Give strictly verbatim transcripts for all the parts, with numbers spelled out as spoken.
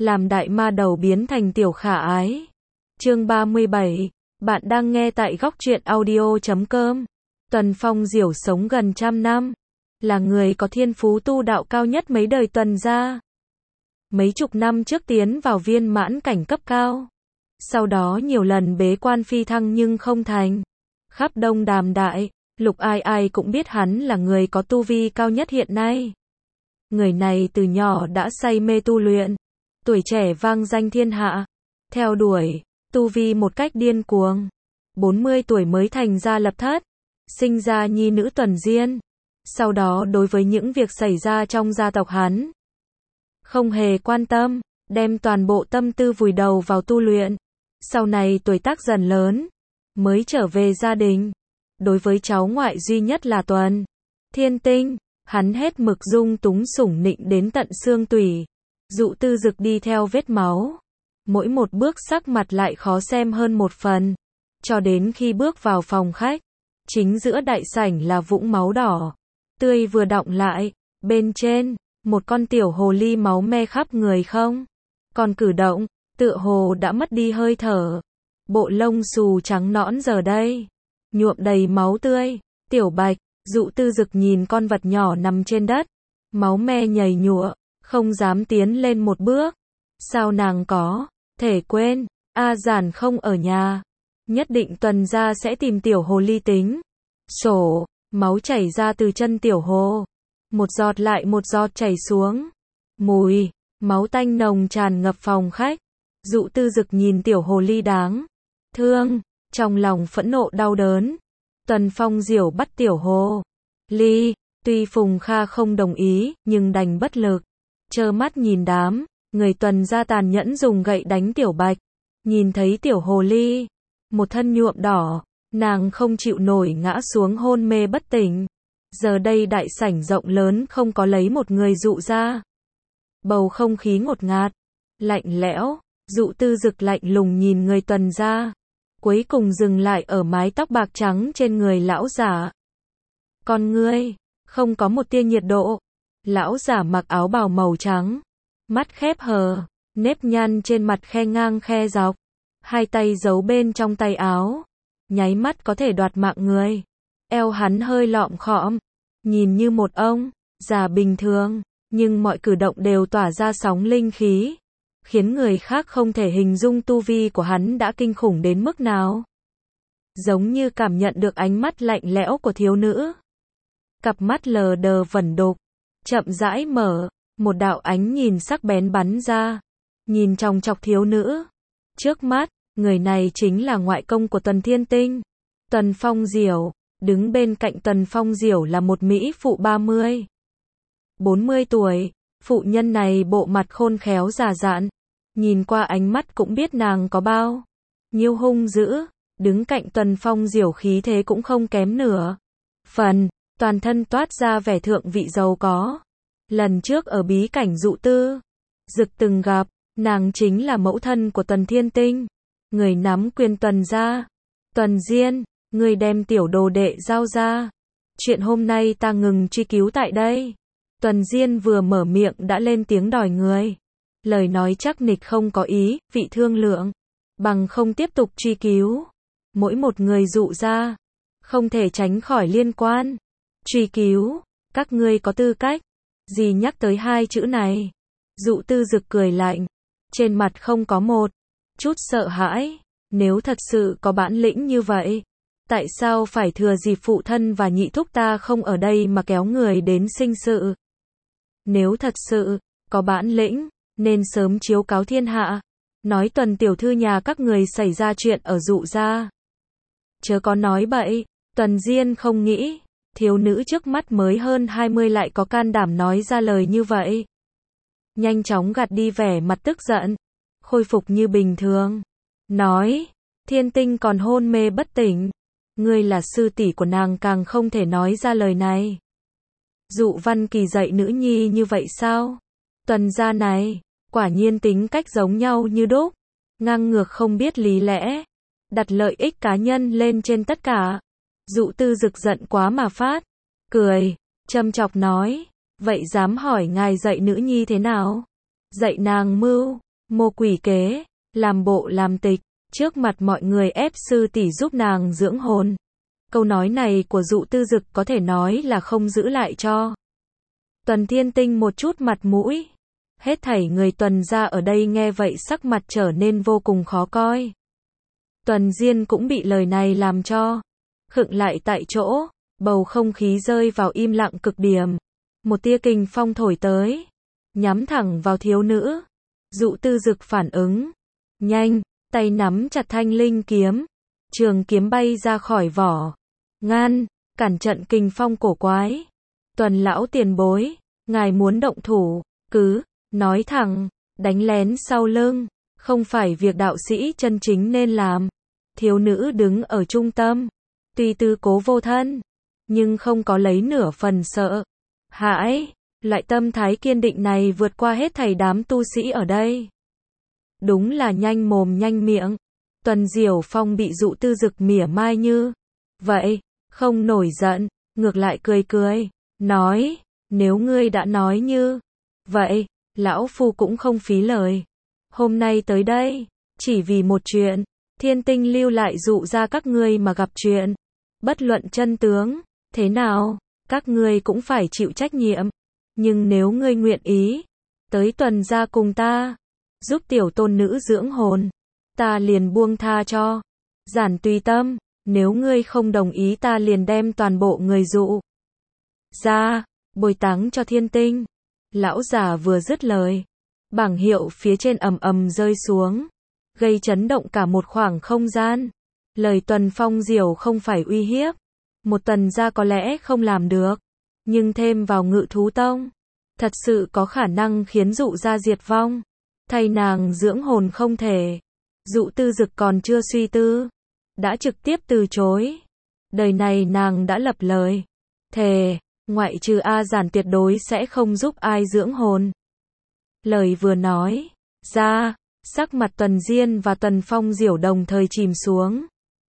làm đại ma đầu biến thành tiểu khả ái. Chương ba mươi bảy, bạn đang nghe tại góc truyện audio chấm com. Tuần Phong Diểu sống gần trăm năm, là người có thiên phú tu đạo cao nhất mấy đời Tuần gia. Mấy chục năm trước tiến vào viên mãn cảnh cấp cao, sau đó nhiều lần bế quan phi thăng nhưng không thành. Khắp Đông Đàm Đại Lục ai ai cũng biết hắn là người có tu vi cao nhất hiện nay. Người này từ nhỏ đã say mê tu luyện, tuổi trẻ vang danh thiên hạ, theo đuổi tu vi một cách điên cuồng. bốn mươi tuổi mới thành gia lập thất, sinh ra nhi nữ Tuần Diên. Sau đó đối với những việc xảy ra trong gia tộc hắn, không hề quan tâm, đem toàn bộ tâm tư vùi đầu vào tu luyện. Sau này tuổi tác dần lớn, mới trở về gia đình. Đối với cháu ngoại duy nhất là Tuần Thiên Tinh, hắn hết mực dung túng sủng nịnh đến tận xương tủy. Dụ Tư Dực đi theo vết máu, mỗi một bước sắc mặt lại khó xem hơn một phần. Cho đến khi bước vào phòng khách, chính giữa đại sảnh là vũng máu đỏ tươi vừa đọng lại, bên trên một con tiểu hồ ly máu me khắp người không còn cử động, tựa hồ đã mất đi hơi thở. Bộ lông xù trắng nõn giờ đây nhuộm đầy máu tươi. Tiểu Bạch, Dụ Tư Dực nhìn con vật nhỏ nằm trên đất, máu me nhầy nhụa, không dám tiến lên một bước. Sao nàng có thể quên, A Giản không ở nhà, nhất định Tuần gia sẽ tìm tiểu hồ ly tính sổ. Máu chảy ra từ chân tiểu hồ, một giọt lại một giọt chảy xuống. Mùi máu tanh nồng tràn ngập phòng khách. Dụ Tư Dực nhìn tiểu hồ ly đáng thương, trong lòng phẫn nộ đau đớn. Tuần Phong Diểu bắt tiểu hồ ly, tuy Phùng Kha không đồng ý, nhưng đành bất lực, trơ mắt nhìn đám người Tuần gia tàn nhẫn dùng gậy đánh Tiểu Bạch. Nhìn thấy tiểu hồ ly, một thân nhuộm đỏ, nàng không chịu nổi ngã xuống hôn mê bất tỉnh. Giờ đây đại sảnh rộng lớn không có lấy một người Dụ ra. Bầu không khí ngột ngạt, lạnh lẽo. Dụ Tư Dực lạnh lùng nhìn người Tuần gia, cuối cùng dừng lại ở mái tóc bạc trắng trên người lão giả. Con ngươi không có một tia nhiệt độ. Lão giả mặc áo bào màu trắng, mắt khép hờ, nếp nhăn trên mặt khe ngang khe dọc, hai tay giấu bên trong tay áo, nháy mắt có thể đoạt mạng người. Eo hắn hơi lọm khọm, nhìn như một ông già bình thường, nhưng mọi cử động đều tỏa ra sóng linh khí, khiến người khác không thể hình dung tu vi của hắn đã kinh khủng đến mức nào. Giống như cảm nhận được ánh mắt lạnh lẽo của thiếu nữ. Cặp mắt lờ đờ vẩn đục, chậm rãi mở, một đạo ánh nhìn sắc bén bắn ra, nhìn chòng chọc thiếu nữ. Trước mắt, người này chính là ngoại công của Tuần Thiên Tinh, Tuần Phong Diểu. Đứng bên cạnh Tuần Phong Diểu là một mỹ phụ ba mươi, bốn mươi tuổi. Phụ nhân này bộ mặt khôn khéo già dặn, nhìn qua ánh mắt cũng biết nàng có bao nhiêu hung dữ. Đứng cạnh Tuần Phong Diểu khí thế cũng không kém nửa phần, toàn thân toát ra vẻ thượng vị giàu có. Lần trước ở bí cảnh Dụ Tư Dực từng gặp, nàng chính là mẫu thân của Tuần Thiên Tinh, người nắm quyền Tuần gia. Tuần Diên, ngươi đem tiểu đồ đệ giao ra, chuyện hôm nay ta ngừng truy cứu tại đây. Tuần Diên vừa mở miệng đã lên tiếng đòi người, lời nói chắc nịch không có ý vị thương lượng, bằng không tiếp tục truy cứu. Mỗi một người Dụ ra, không thể tránh khỏi liên quan. Truy cứu, các ngươi có tư cách gì nhắc tới hai chữ này? Dụ Tư Dực cười lạnh, trên mặt không có một chút sợ hãi. Nếu thật sự có bản lĩnh như vậy, tại sao phải thừa dịp phụ thân và nhị thúc ta không ở đây mà kéo người đến sinh sự? Nếu thật sự có bản lĩnh, nên sớm chiếu cáo thiên hạ, nói Tuần tiểu thư nhà các người xảy ra chuyện ở Dụ gia. Chớ có nói bậy. Tuần Diên không nghĩ thiếu nữ trước mắt mới hơn hai mươi lại có can đảm nói ra lời như vậy. Nhanh chóng gạt đi vẻ mặt tức giận, khôi phục như bình thường, nói, Thiên Tinh còn hôn mê bất tỉnh, ngươi là sư tỷ của nàng càng không thể nói ra lời này. Dụ Văn Kỳ dạy nữ nhi như vậy sao? Tuần gia này, quả nhiên tính cách giống nhau như đúc, ngang ngược không biết lý lẽ, đặt lợi ích cá nhân lên trên tất cả. Dụ Tư Dực giận quá mà phát, cười, châm chọc nói, vậy dám hỏi ngài dạy nữ nhi thế nào? Dạy nàng mưu mô quỷ kế, làm bộ làm tịch, trước mặt mọi người ép sư tỷ giúp nàng dưỡng hồn. Câu nói này của Dụ Tư Dực có thể nói là không giữ lại cho Tuần Thiên Tinh một chút mặt mũi. Hết thảy người Tuần gia ở đây nghe vậy sắc mặt trở nên vô cùng khó coi. Tuần Diên cũng bị lời này làm cho khựng lại tại chỗ, bầu không khí rơi vào im lặng cực điểm. Một tia kình phong thổi tới, nhắm thẳng vào thiếu nữ. Dụ Tư Dực phản ứng nhanh, tay nắm chặt thanh linh kiếm, trường kiếm bay ra khỏi vỏ, ngăn cản trận kình phong cổ quái. Tuần lão tiền bối, ngài muốn động thủ, cứ nói thẳng, đánh lén sau lưng, không phải việc đạo sĩ chân chính nên làm. Thiếu nữ đứng ở trung tâm, tuy tư cố vô thân, nhưng không có lấy nửa phần sợ hãi. Loại tâm thái kiên định này vượt qua hết thảy đám tu sĩ ở đây. Đúng là nhanh mồm nhanh miệng. Tuần Diểu Phong bị Dụ Tư Dực mỉa mai như vậy, không nổi giận, ngược lại cười cười, nói, nếu ngươi đã nói như vậy, lão phu cũng không phí lời. Hôm nay tới đây, chỉ vì một chuyện, Thiên Tinh lưu lại dụ ra các ngươi mà gặp chuyện. Bất luận chân tướng thế nào, các ngươi cũng phải chịu trách nhiệm. Nhưng nếu ngươi nguyện ý tới Tuần gia cùng ta, giúp tiểu tôn nữ dưỡng hồn, ta liền buông tha cho. Giản tùy tâm, nếu ngươi không đồng ý ta liền đem toàn bộ người dụ ra, bồi táng cho Thiên Tinh. Lão già vừa dứt lời, bảng hiệu phía trên ầm ầm rơi xuống, gây chấn động cả một khoảng không gian. Lời Tuần Phong Diểu không phải uy hiếp, một Tuần gia có lẽ không làm được, nhưng thêm vào Ngự Thú Tông, thật sự có khả năng khiến Dụ gia diệt vong. Thay nàng dưỡng hồn không thể. Dụ Tư Dực còn chưa suy tư, đã trực tiếp từ chối. Đời này nàng đã lập lời thề, ngoại trừ A Giản tuyệt đối sẽ không giúp ai dưỡng hồn. Lời vừa nói ra, sắc mặt Tuần Diên và Tuần Phong Diểu đồng thời chìm xuống.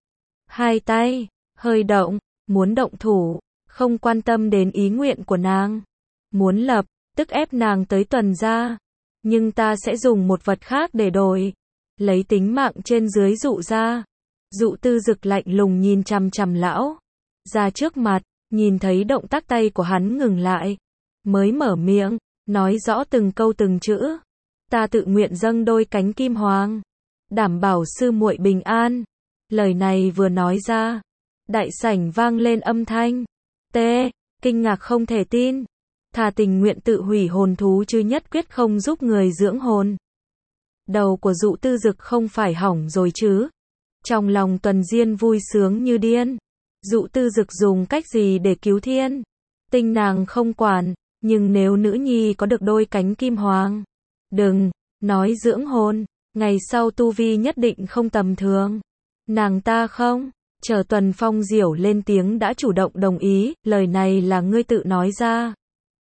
Hai tay hơi động, muốn động thủ, không quan tâm đến ý nguyện của nàng, muốn lập tức ép nàng tới Tuần gia. Nhưng ta sẽ dùng một vật khác để đổi, lấy tính mạng trên dưới Dụ gia. Dụ Tư Dực lạnh lùng nhìn chằm chằm lão ra trước mặt, nhìn thấy động tác tay của hắn ngừng lại, mới mở miệng, nói rõ từng câu từng chữ. Ta tự nguyện dâng đôi cánh kim hoàng, đảm bảo sư muội bình an. Lời này vừa nói ra, đại sảnh vang lên âm thanh tê, kinh ngạc không thể tin. Thà tình nguyện tự hủy hồn thú chứ nhất quyết không giúp người dưỡng hồn. Đầu của Dụ Tư Dực không phải hỏng rồi chứ? Trong lòng Tuần Diên vui sướng như điên. Dụ Tư Dực dùng cách gì để cứu Thiên Tinh nàng không quản, nhưng nếu nữ nhi có được đôi cánh kim hoàng, đừng nói dưỡng hồn, ngày sau tu vi nhất định không tầm thường. Nàng ta không chờ Tuần Phong Diểu lên tiếng đã chủ động đồng ý. Lời này là ngươi tự nói ra,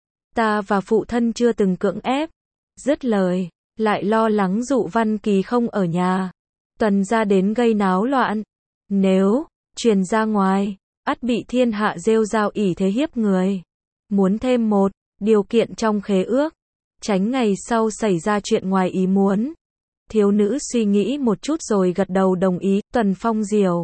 ta và phụ thân chưa từng cưỡng ép. Dứt lời, lại lo lắng Dụ Văn Kỳ không ở nhà, Tuần gia đến gây náo loạn. Nếu truyền ra ngoài, ắt bị thiên hạ rêu rao ỷ thế hiếp người. Muốn thêm một điều kiện trong khế ước, tránh ngày sau xảy ra chuyện ngoài ý muốn. Thiếu nữ suy nghĩ một chút rồi gật đầu đồng ý. Tuần Phong Diểu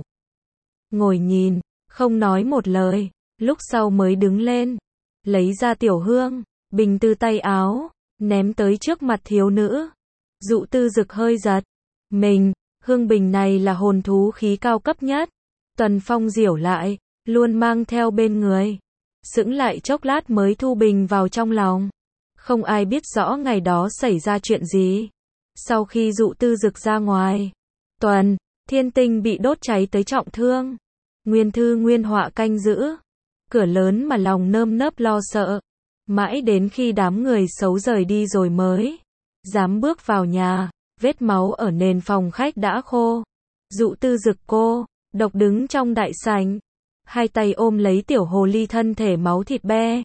ngồi nhìn, không nói một lời, lúc sau mới đứng lên, lấy ra tiểu hương bình từ tay áo, ném tới trước mặt thiếu nữ. Dụ Tư Dực hơi giật mình, hương bình này là hồn thú khí cao cấp nhất. Tuần Phong Diểu lại luôn mang theo bên người, sững lại chốc lát mới thu bình vào trong lòng. Không ai biết rõ ngày đó xảy ra chuyện gì. Sau khi Dụ Tư Dực ra ngoài, Tuần Thiên Tinh bị đốt cháy tới trọng thương. Nguyên Thư Nguyên Họa canh giữ cửa lớn mà lòng nơm nớp lo sợ, mãi đến khi đám người xấu rời đi rồi mới dám bước vào nhà. Vết máu ở nền phòng khách đã khô. Dụ Tư Dực cô độc đứng trong đại sảnh, hai tay ôm lấy tiểu hồ ly thân thể máu thịt be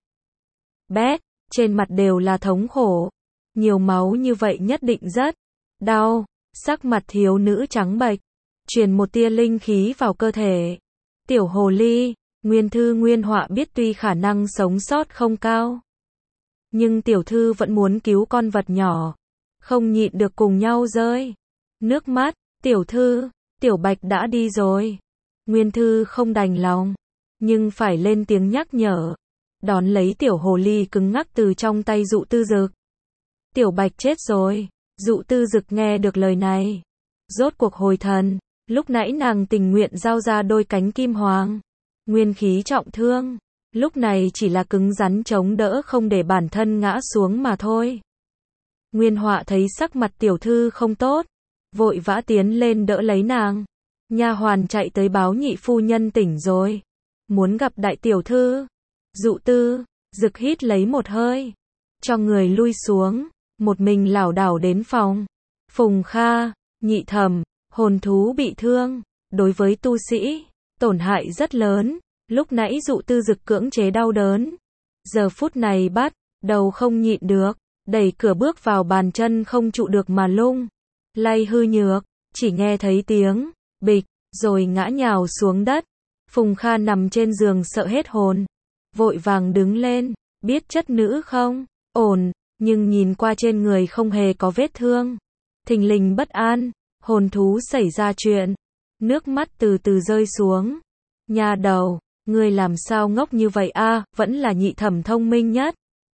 bét, trên mặt đều là thống khổ. Nhiều máu như vậy nhất định rất đau. Sắc mặt thiếu nữ trắng bệch, truyền một tia linh khí vào cơ thể. Tiểu hồ ly, Nguyên Thư Nguyên Họa biết tuy khả năng sống sót không cao, nhưng tiểu thư vẫn muốn cứu con vật nhỏ. không nhịn được cùng nhau rơi nước mắt. Tiểu thư, Tiểu Bạch đã đi rồi. Nguyên Thư không đành lòng, nhưng phải lên tiếng nhắc nhở. Đón lấy tiểu hồ ly cứng ngắc từ trong tay Dụ Tư Dực. Tiểu Bạch chết rồi. Dụ Tư Dực nghe được lời này, rốt cuộc hồi thần. Lúc nãy nàng tình nguyện giao ra đôi cánh kim hoàng, nguyên khí trọng thương, lúc này chỉ là cứng rắn chống đỡ không để bản thân ngã xuống mà thôi. Nguyên Họa thấy sắc mặt tiểu thư không tốt, vội vã tiến lên đỡ lấy nàng. Nha hoàn chạy tới báo nhị phu nhân tỉnh rồi, muốn gặp đại tiểu thư. Dụ Tư Dực hít lấy một hơi, cho người lui xuống, một mình lảo đảo đến phòng. Phùng Kha, Nhị Thẩm, hồn thú bị thương, đối với tu sĩ, tổn hại rất lớn. Lúc nãy Dụ Tư Dực cưỡng chế đau đớn, giờ phút này bắt đầu không nhịn được, đẩy cửa bước vào, bàn chân không trụ được mà lung lay hư nhược, chỉ nghe thấy tiếng bịch, rồi ngã nhào xuống đất. Phùng Kha nằm trên giường sợ hết hồn, vội vàng đứng lên, biết chất nữ không ổn, nhưng nhìn qua trên người không hề có vết thương, thình lình bất an. Hồn thú xảy ra chuyện, nước mắt từ từ rơi xuống. Nha đầu, ngươi làm sao ngốc như vậy a? À, vẫn là Nhị Thẩm thông minh nhất.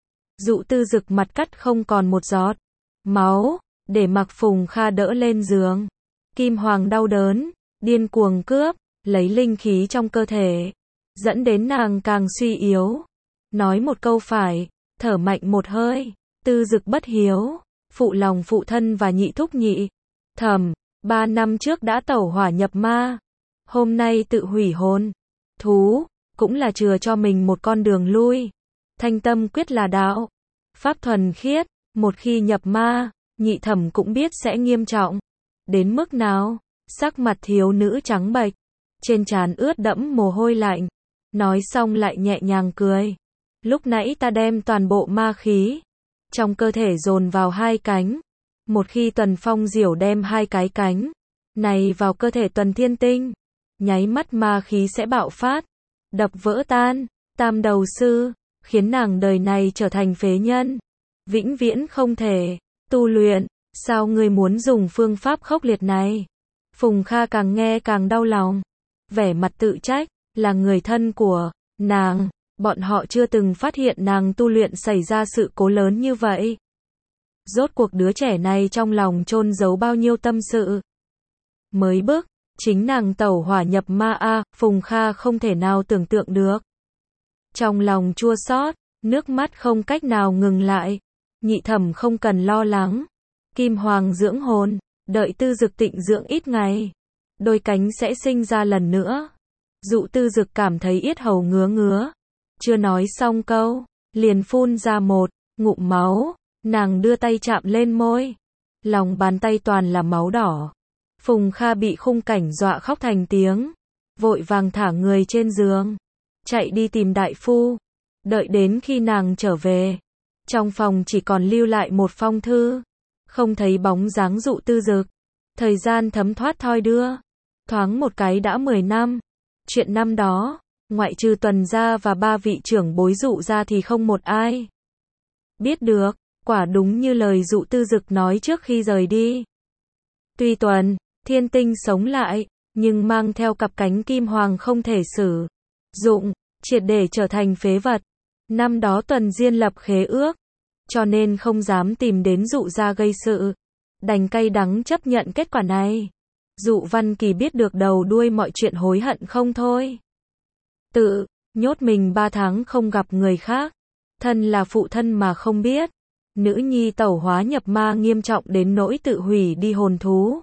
Dụ Tư Dực mặt cắt không còn một giọt máu, để mặc Phùng Kha đỡ lên giường. Kim Hoàng đau đớn, điên cuồng cướp lấy linh khí trong cơ thể, dẫn đến nàng càng suy yếu. Nói một câu phải, thở mạnh một hơi. Tư Dực bất hiếu, phụ lòng phụ thân và nhị thúc Nhị Thẩm, ba năm trước đã tẩu hỏa nhập ma, hôm nay tự hủy hồn thú, cũng là chừa cho mình một con đường lui. Thanh tâm quyết là đạo pháp thuần khiết, một khi nhập ma, Nhị Thẩm cũng biết sẽ nghiêm trọng đến mức nào. Sắc mặt thiếu nữ trắng bệch, trên trán ướt đẫm mồ hôi lạnh, nói xong lại nhẹ nhàng cười. Lúc nãy ta đem toàn bộ ma khí trong cơ thể dồn vào hai cánh, một khi Tuần Phong Diểu đem hai cái cánh này vào cơ thể Tuần Thiên Tinh, nháy mắt ma khí sẽ bạo phát, đập vỡ tan Tam Đầu Sư, khiến nàng đời này trở thành phế nhân, vĩnh viễn không thể tu luyện. Sao ngươi muốn dùng phương pháp khốc liệt này? Phùng Kha càng nghe càng đau lòng, vẻ mặt tự trách, là người thân của nàng, bọn họ chưa từng phát hiện nàng tu luyện xảy ra sự cố lớn như vậy. Rốt cuộc đứa trẻ này trong lòng chôn giấu bao nhiêu tâm sự. Mới bức, chính nàng tẩu hỏa nhập ma a, Phùng Kha không thể nào tưởng tượng được. Trong lòng chua xót, nước mắt không cách nào ngừng lại. Nhị Thẩm không cần lo lắng. Kim Hoàng dưỡng hồn, đợi Tư Dực tịnh dưỡng ít ngày, đôi cánh sẽ sinh ra lần nữa. Dụ Tư Dực cảm thấy yết hầu ngứa ngứa, chưa nói xong câu, liền phun ra một ngụm máu. Nàng đưa tay chạm lên môi, lòng bàn tay toàn là máu đỏ. Phùng Kha bị khung cảnh dọa khóc thành tiếng, vội vàng thả người trên giường, chạy đi tìm đại phu. Đợi đến khi nàng trở về, trong phòng chỉ còn lưu lại một phong thư, không thấy bóng dáng Dụ Tư Dực. Thời gian thấm thoát thoi đưa, thoáng một cái đã mười năm. Chuyện năm đó, ngoại trừ Tuần gia và ba vị trưởng bối Dụ gia thì không một ai biết được. Quả đúng như lời Dụ Tư Dực nói trước khi rời đi. Tuy Tuần Thiên Tinh sống lại, nhưng mang theo cặp cánh kim hoàng không thể sử dụng, triệt để trở thành phế vật. Năm đó Tuần Diên lập khế ước, cho nên không dám tìm đến Dụ gia gây sự, đành cay đắng chấp nhận kết quả này. Dụ Văn Kỳ biết được đầu đuôi mọi chuyện, hối hận không thôi. Tự nhốt mình ba tháng không gặp người khác, thân là phụ thân mà không biết. Nữ nhi tẩu hóa nhập ma nghiêm trọng đến nỗi tự hủy đi hồn thú.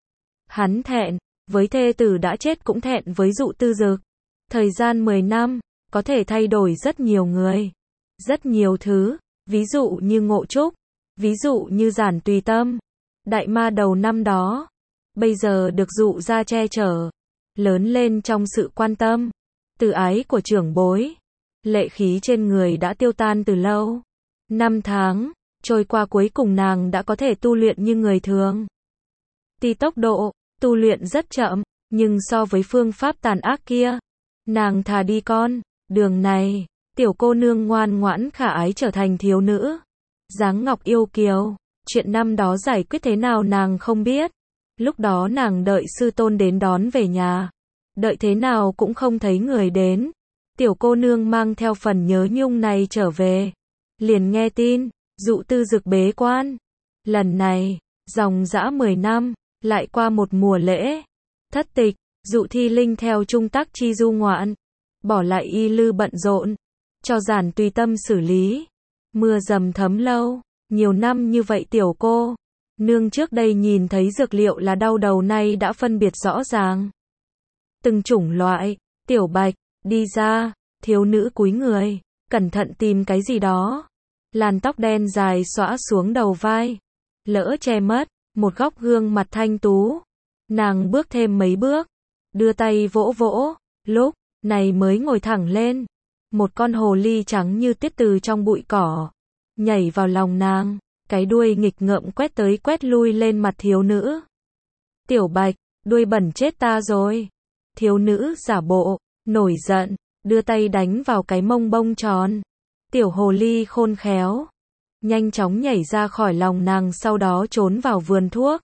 Hắn thẹn với thê tử đã chết, cũng thẹn với Dụ Tư Dực. Thời gian mười năm, có thể thay đổi rất nhiều người, rất nhiều thứ, ví dụ như Ngộ Trúc, ví dụ như Giản Tùy Tâm, đại ma đầu năm đó, bây giờ được Dụ gia che chở, lớn lên trong sự quan tâm, từ ái của trưởng bối. Lệ khí trên người đã tiêu tan từ lâu. Năm tháng trôi qua, cuối cùng nàng đã có thể tu luyện như người thường. Tuy tốc độ tu luyện rất chậm, nhưng so với phương pháp tàn ác kia, nàng thà đi con đường này. Tiểu cô nương ngoan ngoãn khả ái trở thành thiếu nữ, dáng ngọc yêu kiều, Chuyện năm đó giải quyết thế nào nàng không biết. Lúc đó nàng đợi sư tôn đến đón về nhà. Đợi thế nào cũng không thấy người đến. Tiểu cô nương mang theo phần nhớ nhung này trở về. Liền nghe tin, Dụ Tư Dực bế quan. Lần này, dòng dã mười năm, lại qua một mùa lễ. Thất tịch, Dụ Thi Linh theo Trung Tắc Chi du ngoạn. Bỏ lại Y Lư bận rộn. Cho Giản tùy tâm xử lý. Mưa dầm thấm lâu. Nhiều năm như vậy tiểu cô nương trước đây nhìn thấy dược liệu là đau đầu nay đã phân biệt rõ ràng. Từng chủng loại, tiểu bạch, đi ra, thiếu nữ cúi người, cẩn thận tìm cái gì đó. Làn tóc đen dài xõa xuống đầu vai, lỡ che mất, một góc gương mặt thanh tú. Nàng bước thêm mấy bước, đưa tay vỗ vỗ, lúc này mới ngồi thẳng lên. Một con hồ ly trắng như tuyết từ trong bụi cỏ nhảy vào lòng nàng, cái đuôi nghịch ngợm quét tới quét lui lên mặt thiếu nữ. Tiểu bạch, đuôi bẩn chết ta rồi. Thiếu nữ giả bộ, nổi giận, đưa tay đánh vào cái mông bông tròn. Tiểu hồ ly khôn khéo, nhanh chóng nhảy ra khỏi lòng nàng sau đó trốn vào vườn thuốc.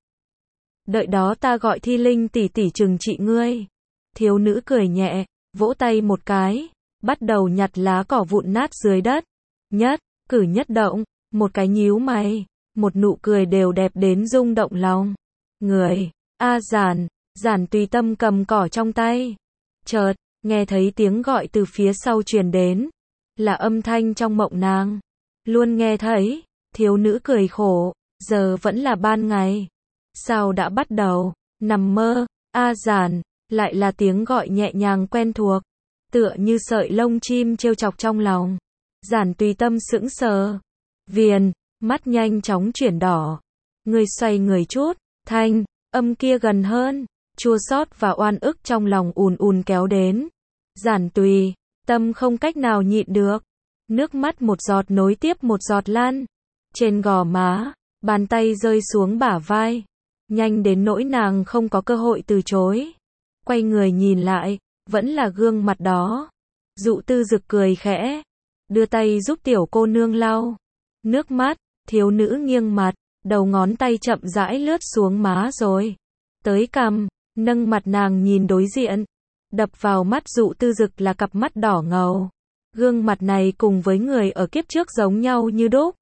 Đợi đó ta gọi Thi Linh tỷ tỷ trừng trị ngươi. Thiếu nữ cười nhẹ, vỗ tay một cái, bắt đầu nhặt lá cỏ vụn nát dưới đất. Nhất cử nhất động, một cái nhíu mày, một nụ cười đều đẹp đến rung động lòng người. A Giản, Giản tùy tâm cầm cỏ trong tay. Chợt, nghe thấy tiếng gọi từ phía sau truyền đến. Là âm thanh trong mộng nàng. Luôn nghe thấy, thiếu nữ cười khổ, giờ vẫn là ban ngày. Sao đã bắt đầu, nằm mơ, A Giản, lại là tiếng gọi nhẹ nhàng quen thuộc. Tựa như sợi lông chim trêu chọc trong lòng. Giản tùy tâm sững sờ. Viền, mắt nhanh chóng chuyển đỏ. Người xoay người chút, thanh, âm kia gần hơn. Chua xót và oan ức trong lòng ùn ùn kéo đến. Giản tùy tâm không cách nào nhịn được. Nước mắt một giọt nối tiếp một giọt lan. Trên gò má, bàn tay rơi xuống bả vai. Nhanh đến nỗi nàng không có cơ hội từ chối. Quay người nhìn lại, vẫn là gương mặt đó. Dụ Tư Dực cười khẽ, đưa tay giúp tiểu cô nương lau nước mắt. Thiếu nữ nghiêng mặt, đầu ngón tay chậm rãi lướt xuống má rồi tới cằm, nâng mặt nàng nhìn đối diện. Đập vào mắt Dụ Tư Dực là cặp mắt đỏ ngầu. Gương mặt này cùng với người ở kiếp trước giống nhau như đúc.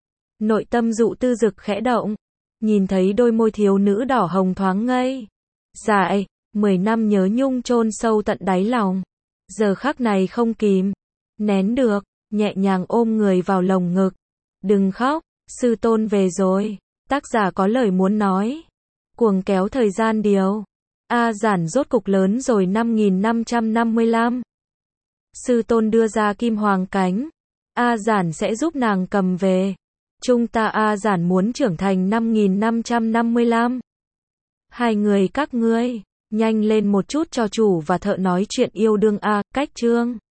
Nội tâm Dụ Tư Dực khẽ động, nhìn thấy đôi môi thiếu nữ đỏ hồng thoáng ngây dại, mười năm nhớ nhung chôn sâu tận đáy lòng. Giờ khắc này không kìm nén được, nhẹ nhàng ôm người vào lồng ngực. Đừng khóc, sư tôn về rồi. Tác giả có lời muốn nói. Cuồng kéo thời gian điều. A Giản rốt cục lớn rồi. Năm nghìn năm trăm năm mươi lăm. Sư tôn đưa ra kim hoàng cánh. A Giản sẽ giúp nàng cầm về. Chúng ta A Giản muốn trưởng thành. Năm nghìn năm trăm năm mươi lăm. Hai người các ngươi, nhanh lên một chút cho chủ và thợ nói chuyện yêu đương A. Cách chương